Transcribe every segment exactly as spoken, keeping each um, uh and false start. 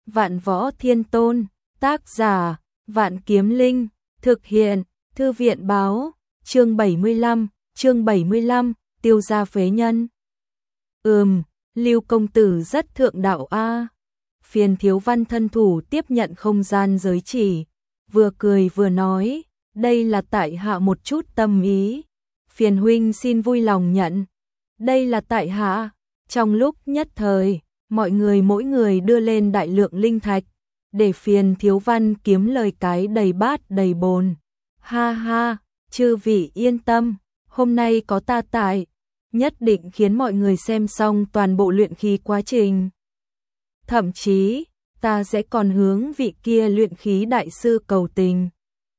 Vạn Võ Thiên Tôn, tác giả, Vạn Kiếm Linh, thực hiện, Thư viện báo, chương bảy mươi lăm, chương bảy mươi lăm, tiêu gia phế nhân. Ừm, Lưu công tử rất thượng đạo a. Phiền Thiếu Văn thân thủ tiếp nhận không gian giới chỉ, vừa cười vừa nói, đây là tại hạ một chút tâm ý. Phiền huynh xin vui lòng nhận. Đây là tại hạ. Trong lúc nhất thời, mọi người mỗi người đưa lên đại lượng linh thạch, để Phiền Thiếu Văn kiếm lời cái đầy bát đầy bồn. Ha ha, chư vị yên tâm, hôm nay có ta tại, nhất định khiến mọi người xem xong toàn bộ luyện khí quá trình. Thậm chí, ta sẽ còn hướng vị kia luyện khí đại sư cầu tình,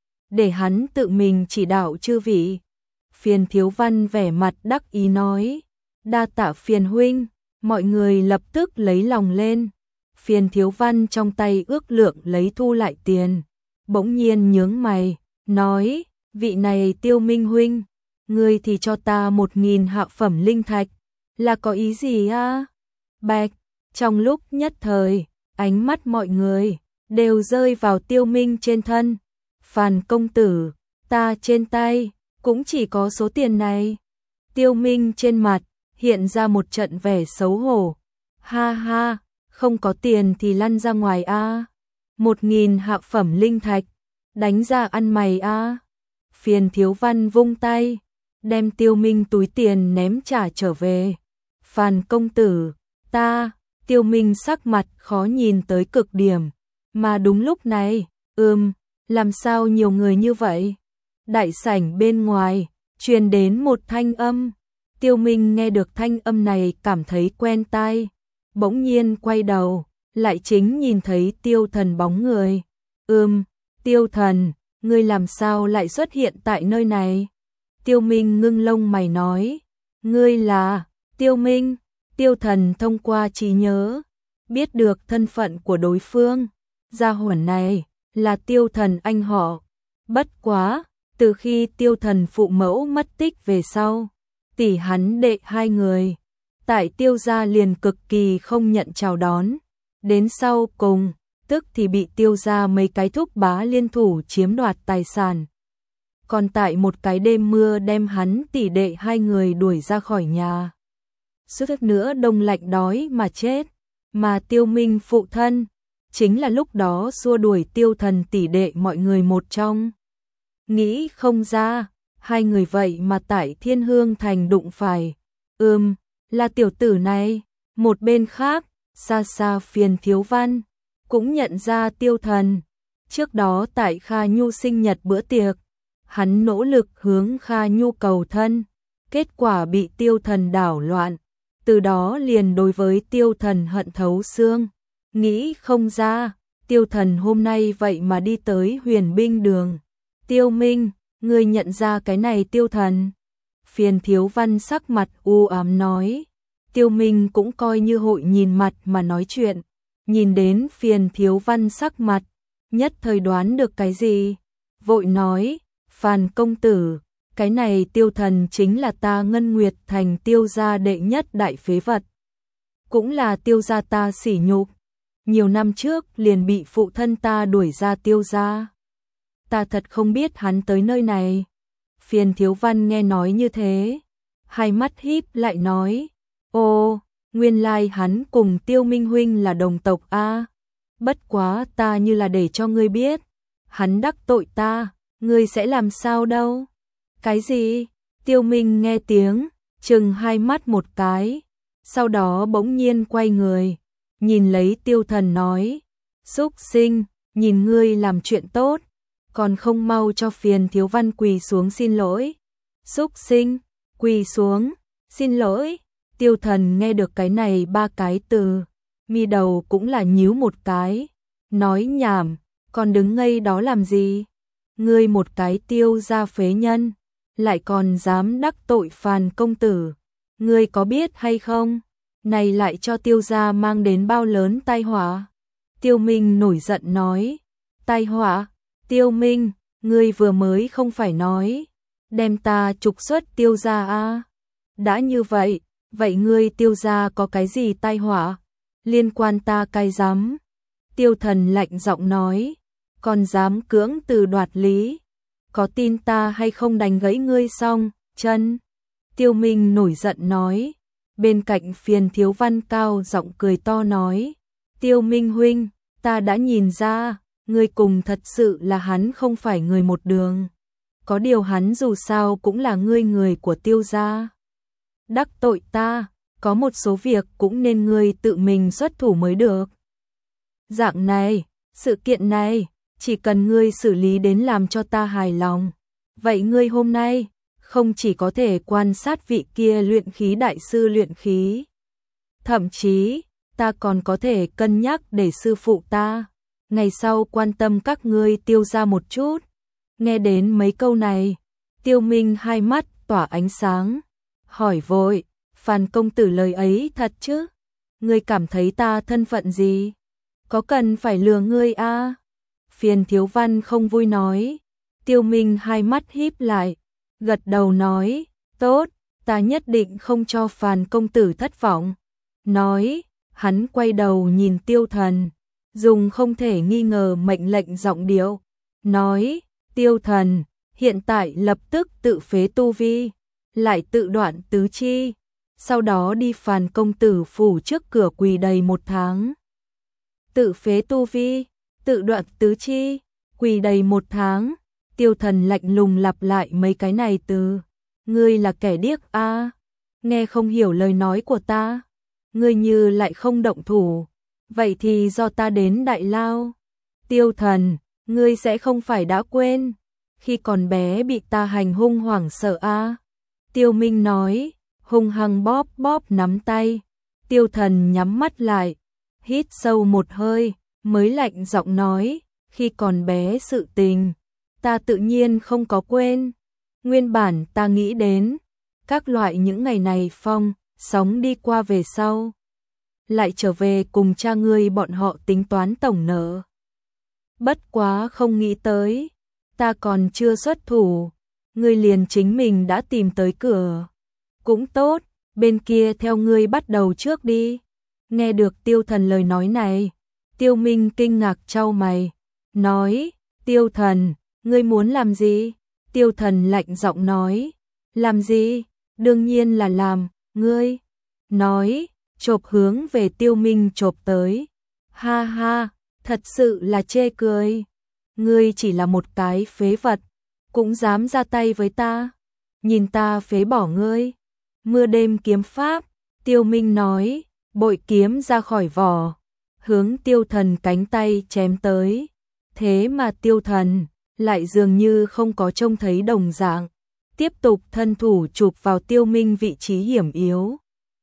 để hắn tự mình chỉ đạo chư vị. Phiền Thiếu Văn vẻ mặt đắc ý nói, đa tạ Phiền huynh, mọi người lập tức lấy lòng lên. Phiền Thiếu Văn trong tay ước lượng lấy thu lại tiền, bỗng nhiên nhướng mày, nói, vị này Tiêu Minh huynh, ngươi thì cho ta một nghìn hạ phẩm linh thạch, là có ý gì a? Bạch, trong lúc nhất thời, ánh mắt mọi người đều rơi vào Tiêu Minh trên thân. Phàn công tử, ta trên tay cũng chỉ có số tiền này. Tiêu Minh trên mặt hiện ra một trận vẻ xấu hổ. Ha ha, không có tiền thì lăn ra ngoài a. Một nghìn hạ phẩm linh thạch, đánh ra ăn mày a. Phiền Thiếu Văn vung tay, đem Tiêu Minh túi tiền ném trả trở về. Phàn công tử, ta, Tiêu Minh sắc mặt khó nhìn tới cực điểm. Mà đúng lúc này, ừm, làm sao nhiều người như vậy? Đại sảnh bên ngoài, truyền đến một thanh âm. Tiêu Minh nghe được thanh âm này cảm thấy quen tai. Bỗng nhiên quay đầu, lại chính nhìn thấy Tiêu Thần bóng người. Ừm, Tiêu Thần, ngươi làm sao lại xuất hiện tại nơi này? Tiêu Minh ngưng lông mày nói, ngươi là Tiêu Minh. Tiêu Thần thông qua trí nhớ, biết được thân phận của đối phương. Gia hỏa này là Tiêu Thần anh họ. Bất quá, từ khi Tiêu Thần phụ mẫu mất tích về sau, tỷ hắn đệ hai người tại Tiêu gia liền cực kỳ không nhận chào đón. Đến sau cùng, tức thì bị Tiêu gia mấy cái thúc bá liên thủ chiếm đoạt tài sản. Còn tại một cái đêm mưa đem hắn tỷ đệ hai người đuổi ra khỏi nhà. Suýt nữa đông lạnh đói mà chết. Mà Tiêu Minh phụ thân chính là lúc đó xua đuổi Tiêu Thần tỷ đệ mọi người một trong. Nghĩ không ra, hai người vậy mà tại Thiên Hương Thành đụng phải. Ừm, là tiểu tử này. Một bên khác, xa xa Phiền Thiếu Văn cũng nhận ra Tiêu Thần. Trước đó tại Kha Nhu sinh nhật bữa tiệc, hắn nỗ lực hướng Kha Nhu cầu thân, kết quả bị Tiêu Thần đảo loạn. Từ đó liền đối với Tiêu Thần hận thấu xương. Nghĩ không ra, Tiêu Thần hôm nay vậy mà đi tới Huyền Binh Đường. Tiêu Minh, ngươi nhận ra cái này Tiêu Thần? Phiền Thiếu Văn sắc mặt u ám nói. Tiêu Minh cũng coi như hội nhìn mặt mà nói chuyện. Nhìn đến Phiền Thiếu Văn sắc mặt, nhất thời đoán được cái gì. Vội nói, Phàn công tử, cái này Tiêu Thần chính là ta Ngân Nguyệt Thành Tiêu gia đệ nhất đại phế vật. Cũng là Tiêu gia ta sỉ nhục. Nhiều năm trước liền bị phụ thân ta đuổi ra Tiêu gia. Ta thật không biết hắn tới nơi này. Phiền Thiếu Văn nghe nói như thế, hai mắt híp lại nói, ô, nguyên lai hắn cùng Tiêu Minh huynh là đồng tộc a. Bất quá ta như là để cho ngươi biết, hắn đắc tội ta, ngươi sẽ làm sao đâu? Cái gì? Tiêu Minh nghe tiếng, chừng hai mắt một cái, sau đó bỗng nhiên quay người, nhìn lấy Tiêu Thần nói, súc sinh, nhìn ngươi làm chuyện tốt, còn không mau cho Phiền Thiếu Văn quỳ xuống xin lỗi. Súc sinh, quỳ xuống, xin lỗi. Tiêu Thần nghe được cái này ba cái từ, mi đầu cũng là nhíu một cái, nói nhảm, còn đứng ngây đó làm gì? Ngươi một cái Tiêu gia phế nhân, lại còn dám đắc tội Phàn công tử, ngươi có biết hay không? Này lại cho Tiêu gia mang đến bao lớn tai họa? Tiêu Minh nổi giận nói, tai họa? Tiêu Minh, ngươi vừa mới không phải nói, đem ta trục xuất Tiêu gia a? Đã như vậy, vậy ngươi Tiêu gia có cái gì tai họa? Liên quan ta cay rắm. Tiêu Thần lạnh giọng nói, còn dám cưỡng từ đoạt lý, có tin ta hay không đánh gãy ngươi xong chân. Tiêu Minh nổi giận nói, bên cạnh Phiền Thiếu Văn cao giọng cười to nói, Tiêu Minh huynh, ta đã nhìn ra, ngươi cùng thật sự là hắn không phải người một đường. Có điều hắn dù sao cũng là ngươi người của Tiêu gia. Đắc tội ta, có một số việc cũng nên ngươi tự mình xuất thủ mới được. Dạng này, sự kiện này, chỉ cần ngươi xử lý đến làm cho ta hài lòng. Vậy ngươi hôm nay, không chỉ có thể quan sát vị kia luyện khí đại sư luyện khí. Thậm chí, ta còn có thể cân nhắc để sư phụ ta, ngày sau quan tâm các ngươi Tiêu gia một chút. Nghe đến mấy câu này, Tiêu Minh hai mắt tỏa ánh sáng, hỏi vội, Phan công tử lời ấy thật chứ? Ngươi cảm thấy ta thân phận gì? Có cần phải lừa ngươi a? À? Phiền Thiếu Văn không vui nói. Tiêu Minh hai mắt híp lại, gật đầu nói, tốt, ta nhất định không cho Phan công tử thất vọng. Nói, hắn quay đầu nhìn Tiêu Thần, dùng không thể nghi ngờ mệnh lệnh giọng điệu, nói, Tiêu Thần, hiện tại lập tức tự phế tu vi, lại tự đoạn tứ chi, sau đó đi Phan công tử phủ trước cửa quỳ đầy một tháng. Tự phế tu vi, tự đoạn tứ chi, quỳ đầy một tháng. Tiêu Thần lạnh lùng lặp lại mấy cái này từ, ngươi là kẻ điếc a, à? Nghe không hiểu lời nói của ta, ngươi như lại không động thủ, vậy thì do ta đến đại lao. Tiêu Thần, ngươi sẽ không phải đã quên, khi còn bé bị ta hành hung hoảng sợ a? À? Tiêu Minh nói, hung hăng bóp bóp nắm tay. Tiêu Thần nhắm mắt lại, hít sâu một hơi, mới lạnh giọng nói, khi còn bé sự tình, ta tự nhiên không có quên. Nguyên bản ta nghĩ đến, các loại những ngày này phong, sóng đi qua về sau. Lại trở về cùng cha ngươi bọn họ tính toán tổng nợ. Bất quá không nghĩ tới, ta còn chưa xuất thủ, ngươi liền chính mình đã tìm tới cửa. Cũng tốt, bên kia theo ngươi bắt đầu trước đi. Nghe được Tiêu Thần lời nói này, Tiêu Minh kinh ngạc chau mày, nói, Tiêu Thần, ngươi muốn làm gì? Tiêu Thần lạnh giọng nói, làm gì? Đương nhiên là làm, ngươi. Nói, chộp hướng về Tiêu Minh chộp tới. Ha ha, thật sự là chê cười. Ngươi chỉ là một cái phế vật, cũng dám ra tay với ta. Nhìn ta phế bỏ ngươi. Mưa đêm kiếm pháp, Tiêu Minh nói, bội kiếm ra khỏi vỏ, hướng Tiêu Thần cánh tay chém tới. Thế mà Tiêu Thần lại dường như không có trông thấy đồng dạng, tiếp tục thân thủ chụp vào Tiêu Minh vị trí hiểm yếu.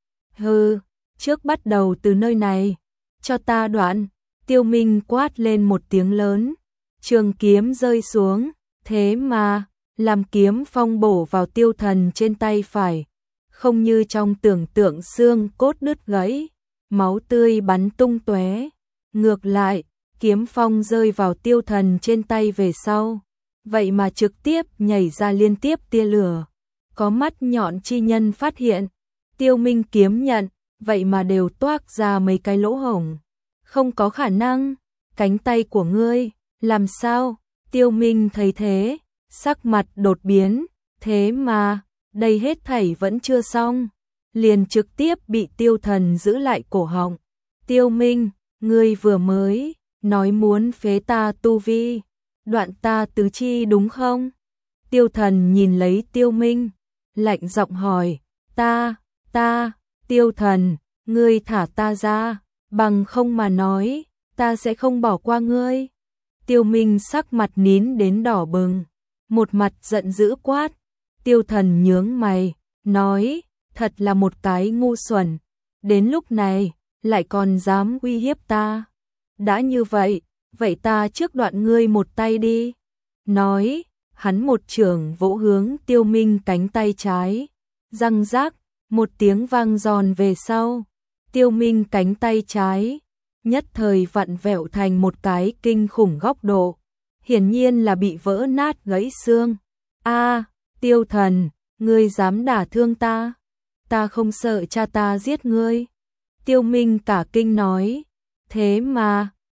Hừ, trước bắt đầu từ nơi này, cho ta đoạn. Tiêu Minh quát lên một tiếng lớn, trường kiếm rơi xuống, thế mà làm kiếm phong bổ vào Tiêu Thần trên tay phải, không như trong tưởng tượng xương cốt đứt gãy, máu tươi bắn tung tóe. Ngược lại, kiếm phong rơi vào Tiêu Thần trên tay về sau, vậy mà trực tiếp nhảy ra liên tiếp tia lửa. Có mắt nhọn chi nhân phát hiện, Tiêu Minh kiếm nhận, vậy mà đều toác ra mấy cái lỗ hổng. Không có khả năng, cánh tay của ngươi, làm sao? Tiêu Minh thấy thế, sắc mặt đột biến, thế mà, đây hết thảy vẫn chưa xong, liền trực tiếp bị Tiêu Thần giữ lại cổ họng. Tiêu Minh, ngươi vừa mới nói muốn phế ta tu vi, đoạn ta tứ chi đúng không? Tiêu Thần nhìn lấy Tiêu Minh, lạnh giọng hỏi, ta, ta, Tiêu Thần, ngươi thả ta ra, bằng không mà nói, ta sẽ không bỏ qua ngươi. Tiêu Minh sắc mặt nín đến đỏ bừng, một mặt giận dữ quát. Tiêu Thần nhướng mày, nói, thật là một cái ngu xuẩn, đến lúc này, lại còn dám uy hiếp ta. Đã như vậy, vậy ta trước đoạn ngươi một tay đi. Nói, hắn một chưởng vỗ hướng Tiêu Minh cánh tay trái, răng rác, một tiếng vang giòn về sau. Tiêu Minh cánh tay trái, nhất thời vặn vẹo thành một cái kinh khủng góc độ, hiển nhiên là bị vỡ nát gãy xương. A, Tiêu Thần, ngươi dám đả thương ta? Ta không sợ cha ta giết ngươi. Tiêu Minh cả kinh nói, thế mà,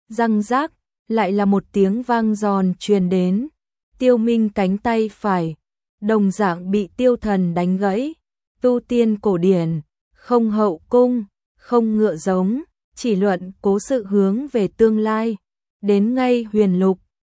Răng rác, lại là một tiếng vang giòn truyền đến. Tiêu Minh cánh tay phải, đồng dạng bị Tiêu Thần đánh gãy. Tu tiên cổ điển, không hậu cung, không ngựa giống, chỉ luận cố sự hướng về tương lai. Đến ngay huyền lục,